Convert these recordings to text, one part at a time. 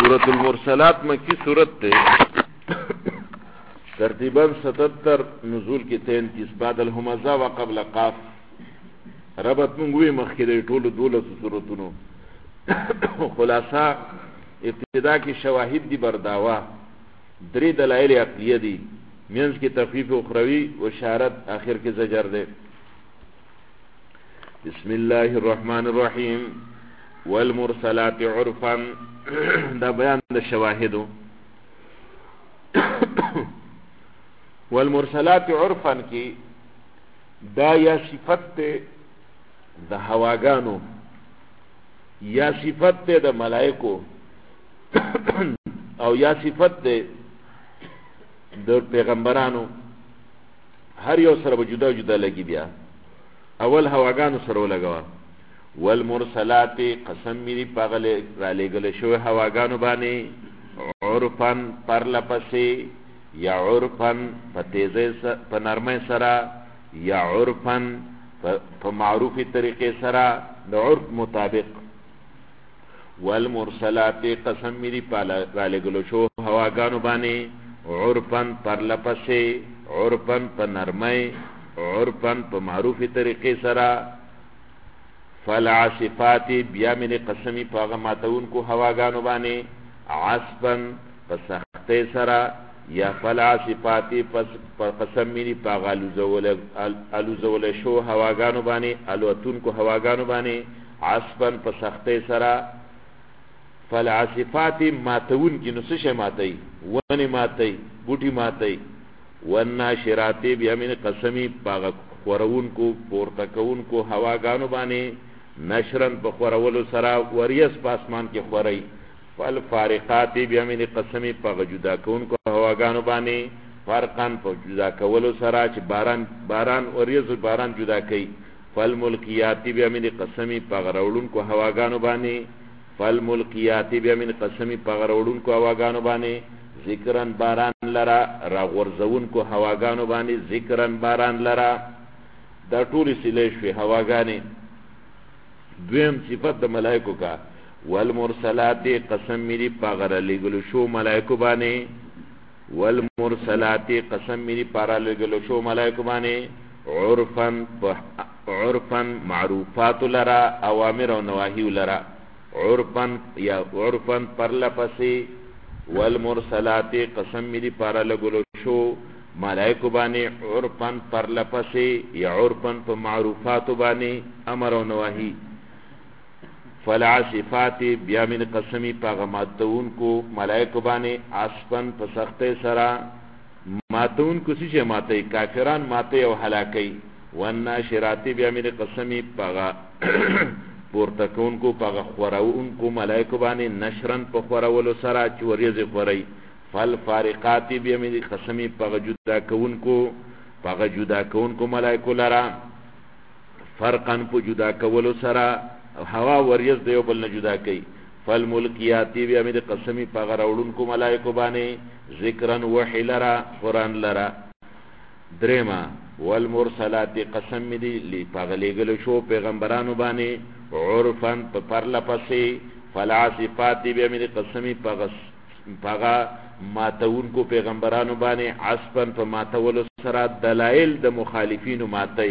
سورة المرسلات مکی سورت تے ترتیباً 77 نزول کی 33 بعد الهمزہ و قبل قاف ربط منگوی مخیده طول دولت سورتونو خلاصہ ابتدا کی شواہد دی برداوا دری دلائل عقلیه دی منز کی تخفیف اخروی و شارت آخر کی زجر دے بسم اللہ الرحمن الرحیم والمرسلات عرفا دا بیان دا شواہدو والمرسلات عرفا کی دا یا صفت تے دا هواگانو یا صفت تے دا ملائکو او یا صفت تے دا پیغمبرانو هر یو سر جدا جدا لگی بیا اول هواگانو سرو لگوا والمرسلات قسم میری پاگل را لگل شو هواگانو بانی عرفن پر لپسی یا عرفن پا نرمی سرا یا عرفن پا معروفی طریقے سرا دا عرف مطابق والمرسلات قسم میری را لگل شو هواگانو بانی عرفن پر لپسی عرفن پا نرمی عرفن پا معروفی طریقے سرا فالعاصفات بیا من قسمی پاغا ماتون کو هواگانو بانی عاصفن پا سختی سرا یا فالعاصفات پا قسم منی پاغا علوزول شو هواگانو بانی علوتون کو هواگانو بانی عاصفن پا سختی سرا فالعاصفات ماتون کی نسش ماتی ونی ماتی بوٹی ماتی والناشرات بیا من قسمی پاغا خورون کو پورتکون کو هواگانو بانی نشرن پا خورولو سرا وریس پاسمان کی خوری فالفارقات بیامین قسمی پا جدا کون کو هواگانو بانی فرقان پا جدا کولو سرا چی باران وریس باران جدا کئی فالملکیات بیامین قسمی پا غرولون کو هواگانو بانی فالملکیات بیامین قسمی پا غرولون کو هواگانو بانی ذکرن باران لرا را غرزون کو هواگانو بانی ذکرن باران لرا دا طول سلیشوی هواگانی دویم صفت دا ملائکو کا والمرسلات قسم میری پاغر لگلو شو ملائکو بانی والمرسلات قسم میری پارا لگلو شو ملائکو بانی عرفن معروفات لرا اوامر و نواهی لرا عرفن پر لپسی والمرسلات قسم میری پارا لگلو شو ملائکو بانی عرفن پر لپسی یا عرفن پر معروفات بانی امر و نواهی فالعاصفات بیا من قسمی پاغا ماتون کو ملائکو بانی عاصفن پا سخت سرا ماتون کو سیچے ماتی کافران ماتی او حلاکی والناشرات بیا من قسمی پاغا پورتکون کو پاغا خورون کو ملائکو بانی نشرن پا خورولو سرا چوریز خوری فالفارقات بیا من قسمی پاغا جدا کون کو ملائکو لرا فرقن پا جدا کولو سرا ہوا وریز دیو بل نجدا کئی فالملکیاتی بیا امید قسمی پاغا روڑن کو ملائکو بانے ذکرن وحی لرا قرآن لرا دریما والمرسلات قسم میدی پاغا لگلو شو پیغمبرانو بانے عرفن پر لپسی فالعاصفاتی بیا امید قسمی پاغا ماتون کو پیغمبرانو بانے عصفن پا ماتولو سرا دلائل دا مخالفینو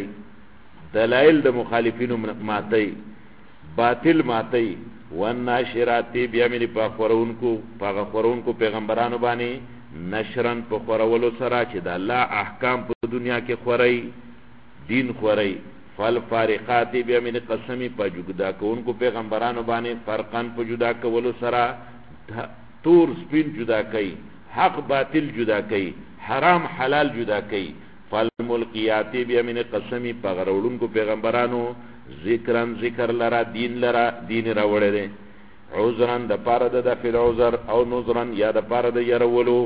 ماتی باطل ماتی والناشراتی بیا میری پاغا خورون کو پیغمبرانو بانی نشرن پا خورولو سرا چی دا اللہ احکام پا دنیا کے خوری دین خوری فالفارقاتی بیا میری قسمی پا جدا کون کو پیغمبرانو بانی فرقان پا جدا کولو سرا تور سپین جدا کئی حق باطل جدا کئی حرام حلال جدا کئی فالملکیاتی بیا میری قسمی پا غرولون کو پیغمبرانو ذکرن ذکر لرا دین راوڑے دے عذرن دا پارا دا فی العذر او نظرن یا دا پارا دا یرولو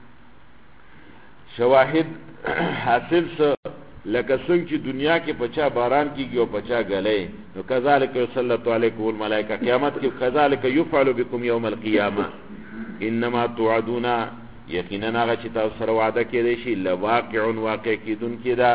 شواہد حاصل سا لکا سنگ چی دنیا کے پچا باران کی گیو پچا گلے نو کذالک یسلط علیکم الملائکہ قیامت کی کذالک یفعل بکم یوم القیامہ انما توعدونا یقینا آغا چی تاثر وعدہ کی دیشی لواقعن واقع کی دن کی دا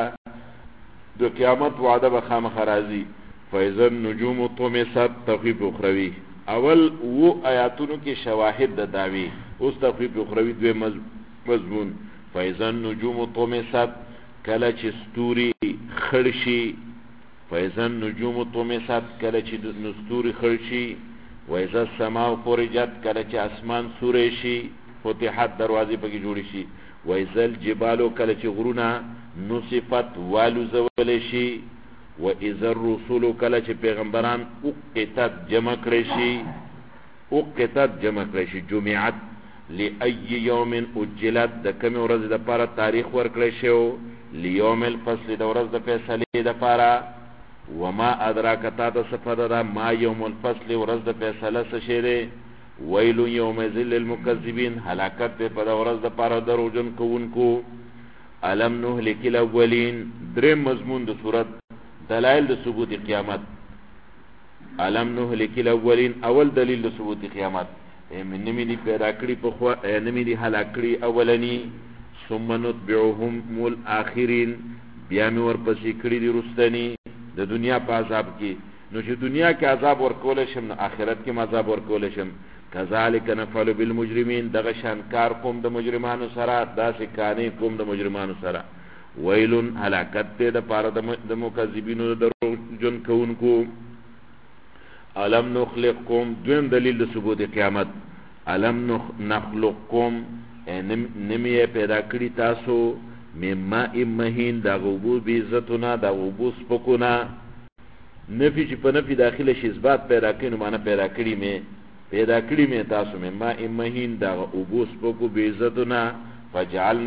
قیامت وعدہ بخام خرازی فیضن نجوم طمست تخیف اخروی اول و آیاتونو کې شواهد د داوی اوس تخفیف اخروی دوی مضمون فاذا النجوم طمست کله چې ستوري خړشي فاذا النجوم طمست کله چې ستوري خړشي واذا السماء فرجت کله چې اسمان سورې شي فتحت دروازې پکې جوړې شي واذا الجبال کله چې غرونه نصفت والو زول شي واذا الرسل کله چې پیغمبران اوقتت جمع کړي شي جمعت لأي يوم اجلت د کوم ورځ د لپاره تاریخ ورکړی شو ليوم الفصل د ورځ د فیصلې د لپاره وما ادراک تا د صفه ما يوم الفصل ورځ د فیصله څه شی دی ویل یومئذ للمکذبین هلاکت په د ورځ د لپاره دروژن کوونکو الم نهلك الاولین درې مضمون د صورت دلائل د ثبوت قیامت علم نهلك الاولین اول دلیل د ثبوت قیامت نمی دی پیدا کړی په خو نمی دی هلاک کړی اولنی ثم نتبعهم الاخرین بیا می ورپسې کړی دی رستنی د دنیا په عذاب کې نو چې دنیا کې عذاب ورکول شم نو آخرت کې عذاب ورکول شم کذالک نفعل بالمجرمین دغه شان کار کوم د مجرمانو سره داسې کانې کوم د مجرمانو سره ویلن هلاکت ته د پاره د مکذبینو درو جن کوونکو الم نخلقکم دویم دلیل د ثبوت قیامت الم نخلقکم نمی پیدا کړی تاسو مما امهین دا غوبو بیزتنا دا غوبو سپکونا نفی چې په نفی داخله شي اثبات پیدا کړي معنی پیدا کړی می تاسو مما امهین دا غوبو سپکو بیزتنا فجعلنا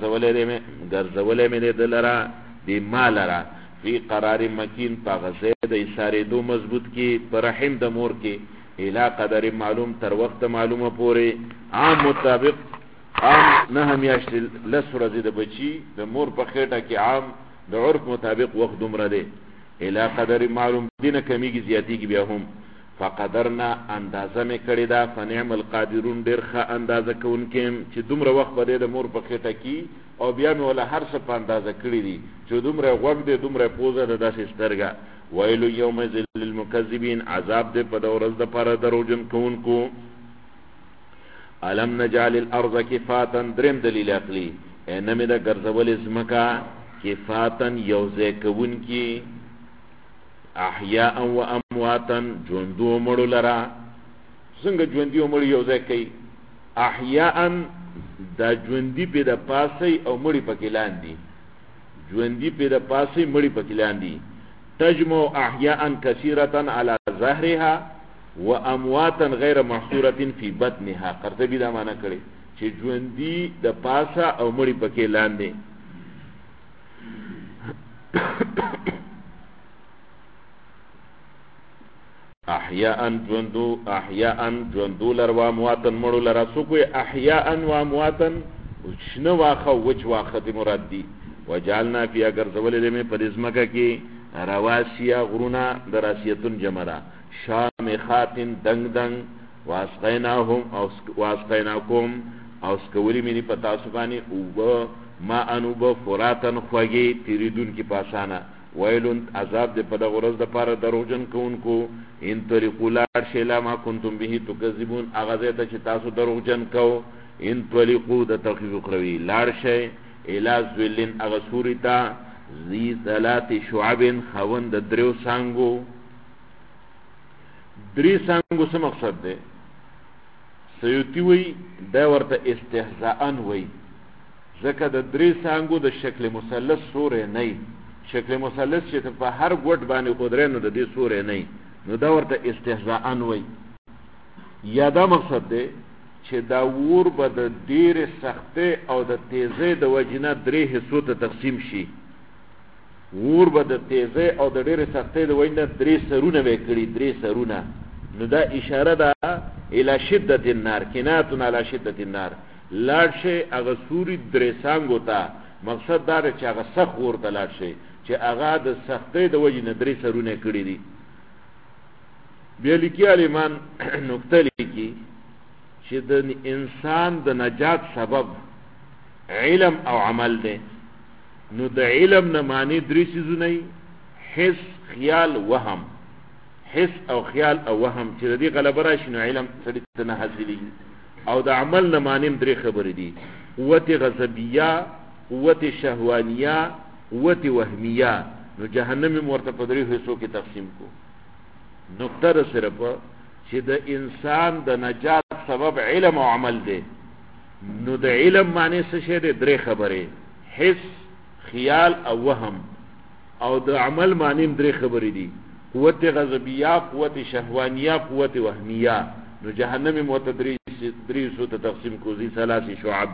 غرزولې مې دلرا دی مالرا فی قرار مکین په غزه د اشاره دو مضبوط کی پر رحم د مور کی الی قدر معلوم تر وخت معلومه پوره عام مطابق عام نه میاشت لسره د بچی د مور په خېټه کې عام د عرف مطابق وخت دومره دی الی قدر معلوم دینه کمیږي زیاتی کی بیا هم فقدرنا اندازه مې کړی دا فنعم القادرون ډېر ښه اندازه کوونکي چې دومره وخت به د مور په خېټه کې او بیا مې ولا هر څه په اندازه کړی دي چې دومره غوږ دی دومره پوزه ده داسې سترګه ویل یومئذ للمکذبین عذاب دې په د ورځ دپاره دروژن کوونکو الم نجعل الارض کفاتا دریم دلیل عقلي نه مې د ګرځولې ځمکه کفاتا یوځای کوونکي احیاء و امواتا ژوندو مړو لرا څنګه ژوندي مړي یو ځای کوي احیاء دا ژوندي په د پاسي او مړي پکې لاندې ژوندي په د پاسي مړي پکې لاندې تجمع احیاء كثيره على ظهرها وامواتا غیر محصوره في بطنها قرطبي دا معنی کړي چې ژوندي د پاسه او مړي پکې لاندې احیاء جوندو لر و امواتن مړو لرا سو کوئی احیاء و امواتن شنو واخه وچ واخه دی مراد دی وجعلنا فی اگر زول لمه پرزمکه کی رواسیا غرونا دراسیتون جمرا شامخاتن دنگ واسقیناکم او سکولی منی پتا سبانی او ما انوب فراتن خوگی تیریدون کی پاسانا ویلون عذاب دے پدا غرز دا پارا دروجن کونکو ان طریقو لار شیلا ما کنتم بهی تکذبون اغازیتا چی تاسو دروجن کو ان طریقو دا تخیف اقروی لار شی الاز ویلین اغسوری تا زی ثلاث شعبین خوان دا دریو سانگو دری سانگو سا مقصد دے سیوتی وی دا ورطا استحزاءن وی زکا دا دری سانگو دا شکل مسلس سوره نئی شکل مثلث چې په هر ګوټ باندې قدرت نو د دې سورې نه نو دا ورته استهزاء وای یا دا مقصد دی چې دا ور به د ډېر سختۍ او د تیزۍ د وجنه درې حصو ته تقسیم شي ور به د تیزۍ او د ډېر سختۍ د وجنه درې سرونه وکړي درې سرونه نو دا اشاره ده الی شدت النار کنایه علی شدت النار لاړ شي هغه سوري درې سانګو ته مقصد دا چې هغه سخت ورته لاړ شي چې هغه د سختۍ د وجې نه درې سرونه کړي دي بیا لیکي عالمان نکته لیکي چې د انسان د نجات سبب علم او عمل دی نو د علم نه معنی درې څیزونه حس خیال وهم حس او خیال او وهم چې د دې غلبه راشي نو علم سړي ته نه حاصلېږي. او د عمل نه مانیم درې خبرې دي: قوت غضبیه، قوت شهوانیه، قوت وهمیه. نو جهنم ورته په درې حصو کې تقسیم کو. نقطه ده صرف چې د انسان د نجات سبب علم او عمل دی. نو د علم معنی څه شی دی؟ درې خبرې: حس، خیال او وهم. او د عمل معنی درې خبرې دي: قوت غضبیه، قوت شهوانیه، قوت وهمیه. نو جهنم متدری سو ته تقسیم کو ذی ثلاث شعب.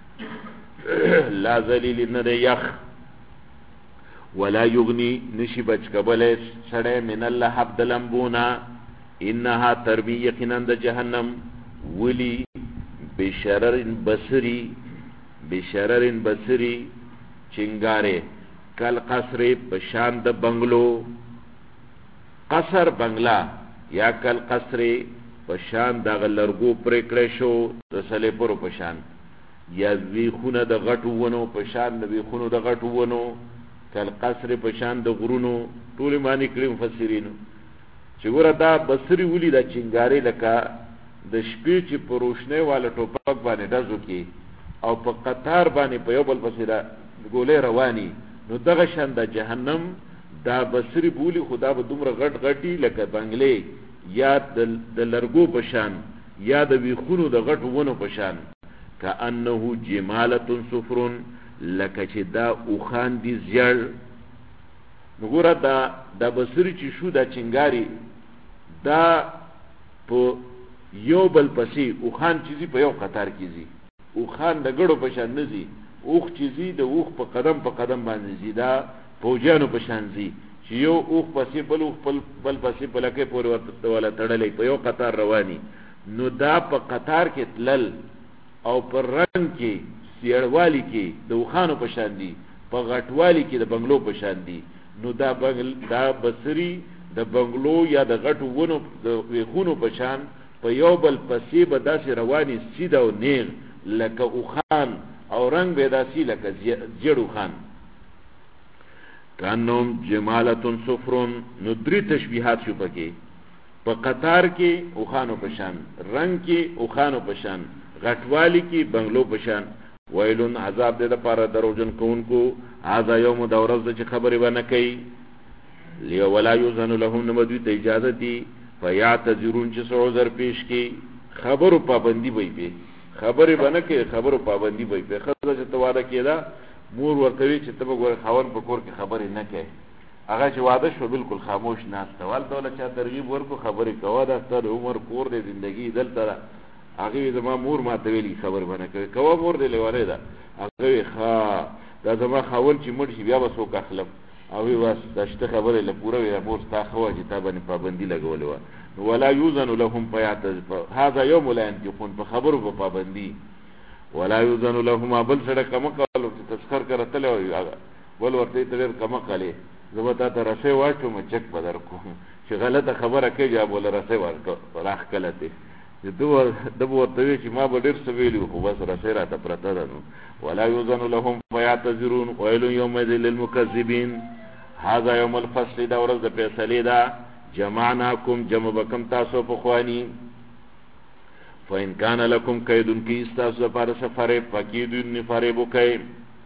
لا ذلیل نه دی یخ، ولا یغنی نشی بچ کبل سړی من اللهب د لمبونا. انها ترمی یقینا د جهنم ولی بشرر بصری، بشرر بصری چنگاره، کل قصر پشان د بنگلو، قصر بنگلا یا کل قصر پشان د غلرګو پرکړې شو د سلې پرو پشان، یا وی خونه د غټو ونو پشان د وی خونو د غټو ونو، کل قصر پشان د غرونو. ټول معنی کړي مفسرینو چې ګوره دا بصری ولی دا چنګاری لکه د شپې چې په روشنۍ والا ټوپک باندې ډزو کې او په قطار باندې په یو بل پسې دا ګولې رواني، نو دغه شان د جهنم دا بصری بولی خدا به دومره غټ غټي لکه بنگلې یا د لرګو پشان یا د ویخونو د غټو ونو پشان. کأنه جمالة صفر، لکه چې دا اوخان دي زیړ. نو ګوره دا بصری چې شو دا چنګاری دا په یو بل پسې اوخان چیزی په یو قطار کې زی، اوخان د ګړو پشان نه زی، اوخ چیزی د اوخ په قدم باندې زی، دا فوجانو پشان زی چې یو اوخ پسې بل اوخ بل پسې په لکه پورې ورته والا تړلې په یو قطار رواني. نو دا په قطار کې تلل او پر رنگ کې سیړوالی کې د اوخانو پشان دي، په غټوالی کې د بنگلو پشان دي. نو دا بصری د بنگلو یا د غټو ونو د ویخونو پشان په یو بل پسې به داسې رواني سیده او نیغ لکه اوخان، او رنگ به داسې لکه زیړ اوخان. کانهم جمالة صفر. نو درې تشبیحات شو پکې: په قطار کې اوخانو پشان، رنگ کې اوخانو پشان، غټوالی کې بنگلو پشان. ویلون عذاب دې لپاره دروژن کوونکو. هذا یوم د ورځ چې خبرې ونه کوي. ولا یؤذن لهم، نمدوی ته اجازه دي فیعتذرون چې څه عذر پیش کی. خبرو پابندی وي په خبرې بنه کې، خبرو پابندی وي په. خزه چې تواده کېده مور ورتوي چې ته وګوره خاون په کور کې خبرې نه کوي، هغه چې واده شو بالکل خاموش ناست والته ولا چا ترغیب ورکو خبرې کوه، دا ستاسو عمر کور دی زندگی دلته هغه زما مور ما ته ویلي خبر باندې کوي کوه مور دی لیواله ده هغه ښا دا زما خاون چې مړ شي بیا به څوک اخلم او وی واس دشته خبره له پوره وی مور تا خو چې تا باندې پابندي لګولې و. ولا یوزن لهم فیعتذ، هذا یوم لا ينطقون، په خبرو په پابندي. ولا یوزن لهم، بل سره کما کولو چې تذکر کرتل وي بل ورته تیر کما کاله زما ته رسې واچو م چک بدر کو چې غلطه خبره کوي یا بوله رسې ورکو راخ کلته د ورته چې ما به ډیر سویلو خو بس رسې راته پرته ده. ولا یوزن لهم فیعتذرون. ویل یومئذ للمکذبین. هذا یوم الفصل، دا ورځ د فیصلې ده. جمعناکم، جمع بکم تاسو په خوانی. فإن كان لكم كيد کی استاسو لپاره سفر فکیدون فریبو کوي.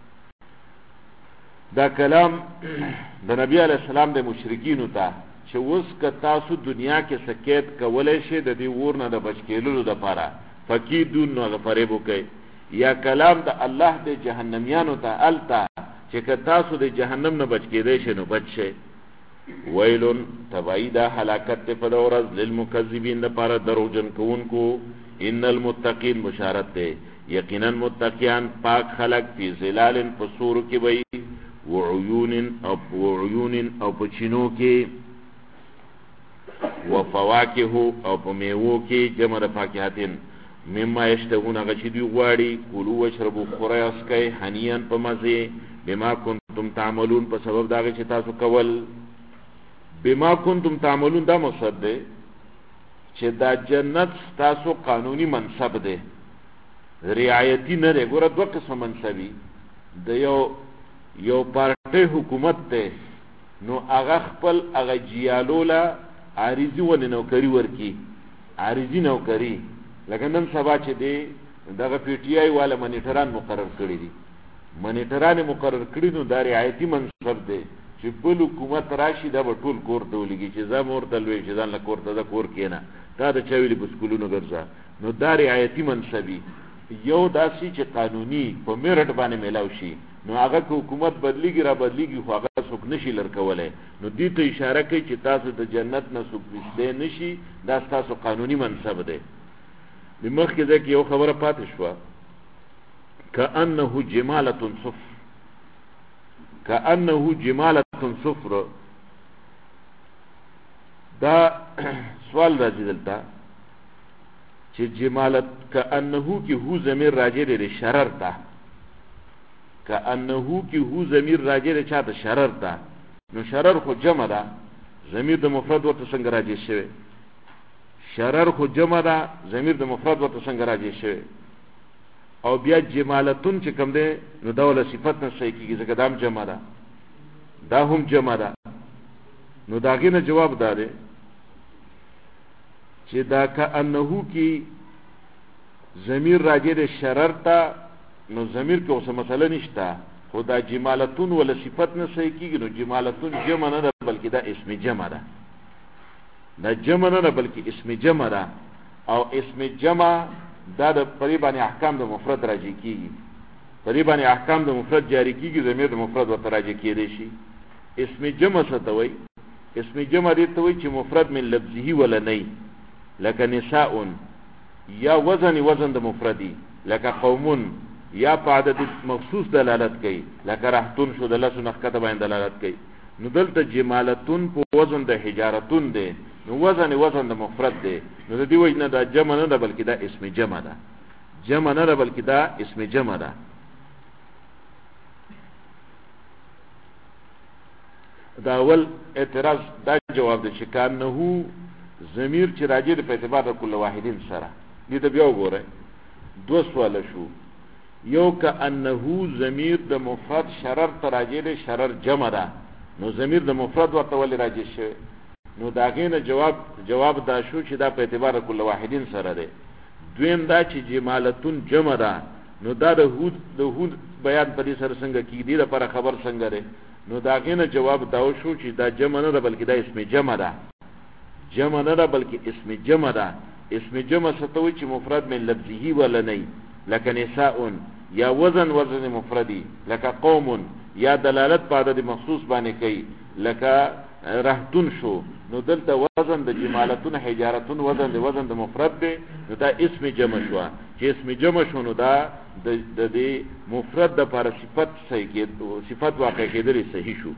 دا کلام د نبی علیہ السلام د مشرکینو ته چې اوس که تاسو دنیا کې سکیت کولای شئ د دې ور نه د بچ کېدلو لپاره فکیدون نو فریبو کوي. یا کلام د الله د جهنميانو ته التا چې که تاسو د جهنم نه بچ کېدای شئ نو بچ شئ. ویلون تبعیدا هلاکت په ورځ للمکذبین لپاره دروژن کوونکو. ان المتقین بشارت ده، یقینا متقیان پاک خلق فی ظلال پسور کې وي، وعیون او پچینو کې، وفواکه او په میوو کې، جمع د فاکهاتین. مما یشتهون، هغه چې دوی غواړي. کلوا واشربوا، خورئ اسکئ، هنیئا په مزې، بما کنتم تعملون، په سبب د هغې چې تاسو کول. بما کنتم تعملون دا مقصد دی چې دا جنت تاسو قانوني منصب دی، رعایتی نه دی. ګوره دوه قسمه منصبي د یو پارټۍ حکومت دی، نو هغه خپل هغه جیالو له عارضی ونه نوکری ورکی عارضی نوکری لکه نن سبا چې دی دغه پی ټی آی والا منیټران مقرر کړی دي منیټران مقرر کړی نو دا رعایتي منصب دی چې بل حکومت راشي دا به ټول کور ته ولګي چې زه مور ته لوی چې ځان له کور ته کور کېنه دا د چا ویلي په سکولونو ګرځه نو دا رعایتي منصبي یو داسې چې قانوني په میرټ باندې میلاو شي نو هغه که حکومت بدلیږي را بدلیږي خو هغه څوک نشي لرکولی نو دې ته اشاره کوي چې تاسو د جنت نه څوک نږدې نشي دا ستاسو قانوني منصب دی د مخکې ځای کې یو خبره پاتې شوه كأنه جمالة صفر كأنه جمالة صفر دا سوال راځي دلته چې جمالت كأنه کی هو ضمیر راجع دی شرر ته كأنه کی هو ضمیر راجع دی چاته شرر ته نو شرر خو جمع ده ضمیر د مفرد ورته څنګه راجع شوی شرر خو جمع ده ضمیر د مفرد ورته څنګه راجع شوی او بیا جمالتون چې کوم دی نو دا ولا صفت نه صحیح کیږي ځکه دا هم جمع ده دا هم جمع ده نو دا غینه جواب ده چې دا کأنه کی ضمیر راجع دی شرر ته نو ضمیر کې اوسه مسله نشته خو دا جمالتون ولا صفت نه صحیح کیږي نو جمالتون جمع نه ده بلکې دا اسم جمع ده دا جمع نه ده بلکې اسم جمع ده او اسم جمع دا د پریبانی احکام د مفرد راجع کیږي پریبانی احکام د مفرد جاری کیږي ضمیر د مفرد ورته راجع کیدی شي اسم جمع څه ته وایي اسم جمع دې ته وایي چې مفرد من لفظه ولا نه لکه نساء یا وزن د مفردی لکه قوم یا په عدد مخصوص دلالت کوي لکه رحتون شو د لسو نخکته باندې دلالت کوي نو دلته جمالتون په وزن د حجارتون دی نو وزن د مفرد دی نو د دې وجه نه دا جمع نه ده بلکې دا اسم جمع ده جمع نه ده بلکې دا اسم جمع ده دا اول اعتراض دا جواب دی چې کانه ضمیر چې راجع دی په اعتبار د کل واحدین سره دې ته بیا وګورئ دو سوال شو یو کانه ضمیر د مفرد شرر ته راجع دی شرر جمع ده نو ضمیر د مفرد ورته ولې راجع شوی نو دا غینه جواب دا شو چې دا په اعتبار کل واحدین سره دی دویم دا چې جمالتون جمع ده نو دا د هود بیان په دې سره څنګه کیږي د پر خبر څنګه دی نو دا غینه جواب دا شو چې دا جمع نه ده بلکې دا اسم جمع ده جمع نه ده بلکې اسم جمع ده اسم جمع ستوي چې مفرد من لفظه ولا نه لکه نساء یا وزن مفردی لکه قوم یا دلالت په عدد مخصوص باندې کوي لکه رهتون شو نو دلته وزن د جمالتون حجارتون وزن د مفرد دی نو دا اسم جمع شو چې اسم جمع شو نو دا د مفرد د پر صفت صحیح کې صفت واقع کېدل صحیح شو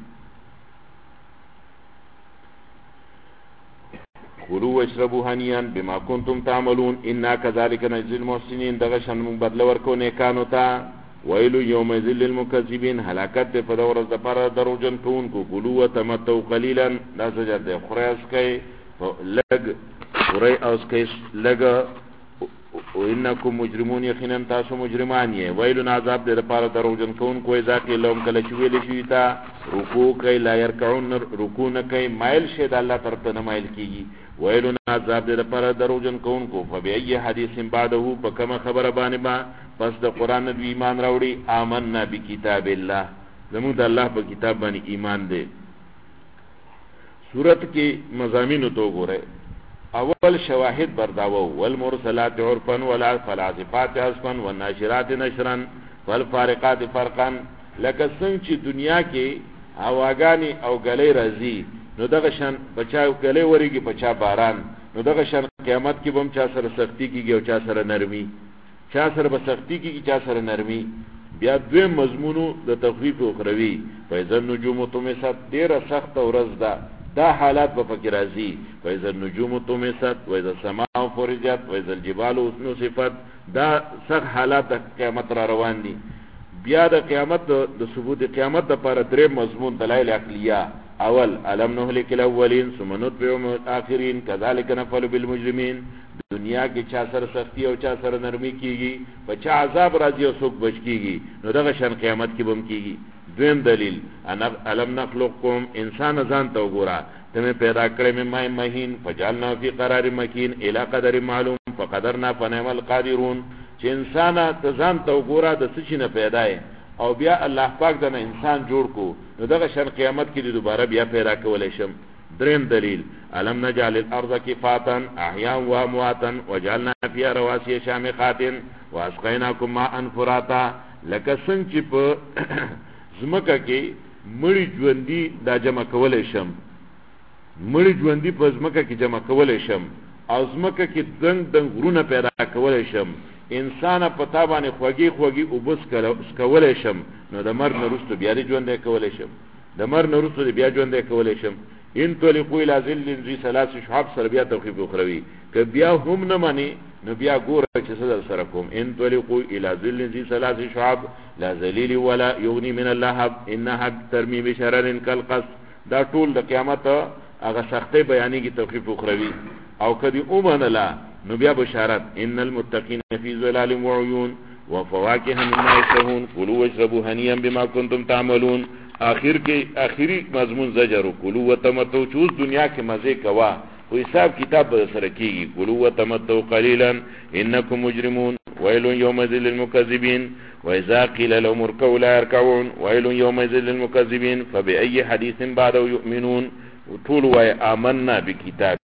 کلوا واشربوا هنيئا بما كنتم تعملون انا كذلك نجزي المحسنين دغه شان موږ بدل ورکو نه کانو ته ویل یومئذ للمکذبین هلاکت په دور د پر دروجن کوونکو کلوا وتمتعوا قليلا دا زجر دی خریاس کوي لګ خری اوس کوي لګ وانکم مجرمون یقینا تاسو مجرمان یې ویل عذاب دې پر دروجن کوونکو ذات لهم کله چې ویل شي تا رکوع کوي لا يركعون رکوع نه کوي مایل شه د الله طرف ته مایل کیږي ویل عذاب دې پر دروجن کوونکو فبأي حديث بعده فكما خبر باندې با پس د قران د ایمان راوړي آمنا بکتاب الله زموږ د الله په کتاب باندې ایمان دی سورت کې مضامین تو ګوره اول شواهد برداو والمرسلات عرفا والعاصفات عصفا والناشرات نشرا والفارقات فرقا لکه څنګه چې دنیا کې هواګانی او غلې راځي نو دغه شان بچا غلې وريږي بچا باران نو دغه شان قیامت کې بم چا سره سختی کیږي او چا سره نرمي چا سره به سختی کیږي چا سره نرمي بیا دوی مضمونو د تخفیف او اخروی فاذا النجوم طمست ډیره سخت ورځ ده دا حالات په فکر راځي فاذا النجوم طمست واذا السماء فرجت واذا الجبال نصفت دا سخت حالات د قیامت را روان دي بیا د قیامت د ثبوت قیامت لپاره درې مضمون دلایل عقلیه اول الم نهلك الاولين ثم نتبعهم الاخرين كذلك نفعل بالمجرمين دنیا کې چا سره سختی او چا سره نرمي کیږي په چا عذاب راځي او څوک بچ کیږي نو دغه شان قیامت کې بم کیږي دویم دلیل انا الم نخلقكم انسان ځان ته وګوره تمہیں پیدا کرے من ماء مهین فجعلنا فی قرار مکین الی قدر معلوم فقدرنا فنعم القادرون. چې انسان ته ځان ته وګوره د څه شي نه پیدا یې او بیا الله پاک دنه انسان جوړ کو نو دغه شان قیامت کې دوباره بیا پیدا کولای شم. دریم دلیل علم نجعل الارض کفاتا احیاء و امواتا وجعلنا فيها رواسي شامخات واسقيناكم ماء فراتا. لکه څنګه چې په زمکه کې مړی ژوندۍ دا جمع کولای شم، مړی ژوندۍ په زمکه کې جمع کولای شم او زمکه کې دنګ دنګ غرونه پیدا کولای شم، انسان په تا باندې خوږی خوږی اوبس کولای شم، نو د مرګ نه وروسته بیا دې ژوندی کولای شم، د مرګ نه وروسته بیا ژوندی کولای شم. ان طلقوا الى ظل ذي ثلاث شعاب سره بیا توقیف اخروی که بیا هم نه مانی نو بیا ګوره چې څه در سره کوم. ان طلقوا الى ظل ذي ثلاث شعاب لا ذلیل ولا یغنی من اللهب انها ترمی بشرر كالقص. دا ټول د قیامت هغه سختۍ بیانې کی توقیف اخروی او کدی اومن لا نو بیا بشارت ان المتقین فی ظلال وعیون وفواکه مما یشتهون کلوا واشربوا هنیئا بما کنتم تعملون. آخر کې آخری مضمون زجر کلوا وتمتعوا. چې اوس دنیا کې مزه کوا خو حساب کتاب به سره کیږي. کلوا وتمتعوا قلیلا انکم مجرمون ویل یومئذ للمکذبین واذا قیل لهم اركعوا لا يركعون ویل یومئذ للمکذبین فبأي حدیث بعده یؤمنون. ټول وای آمنا بکتاب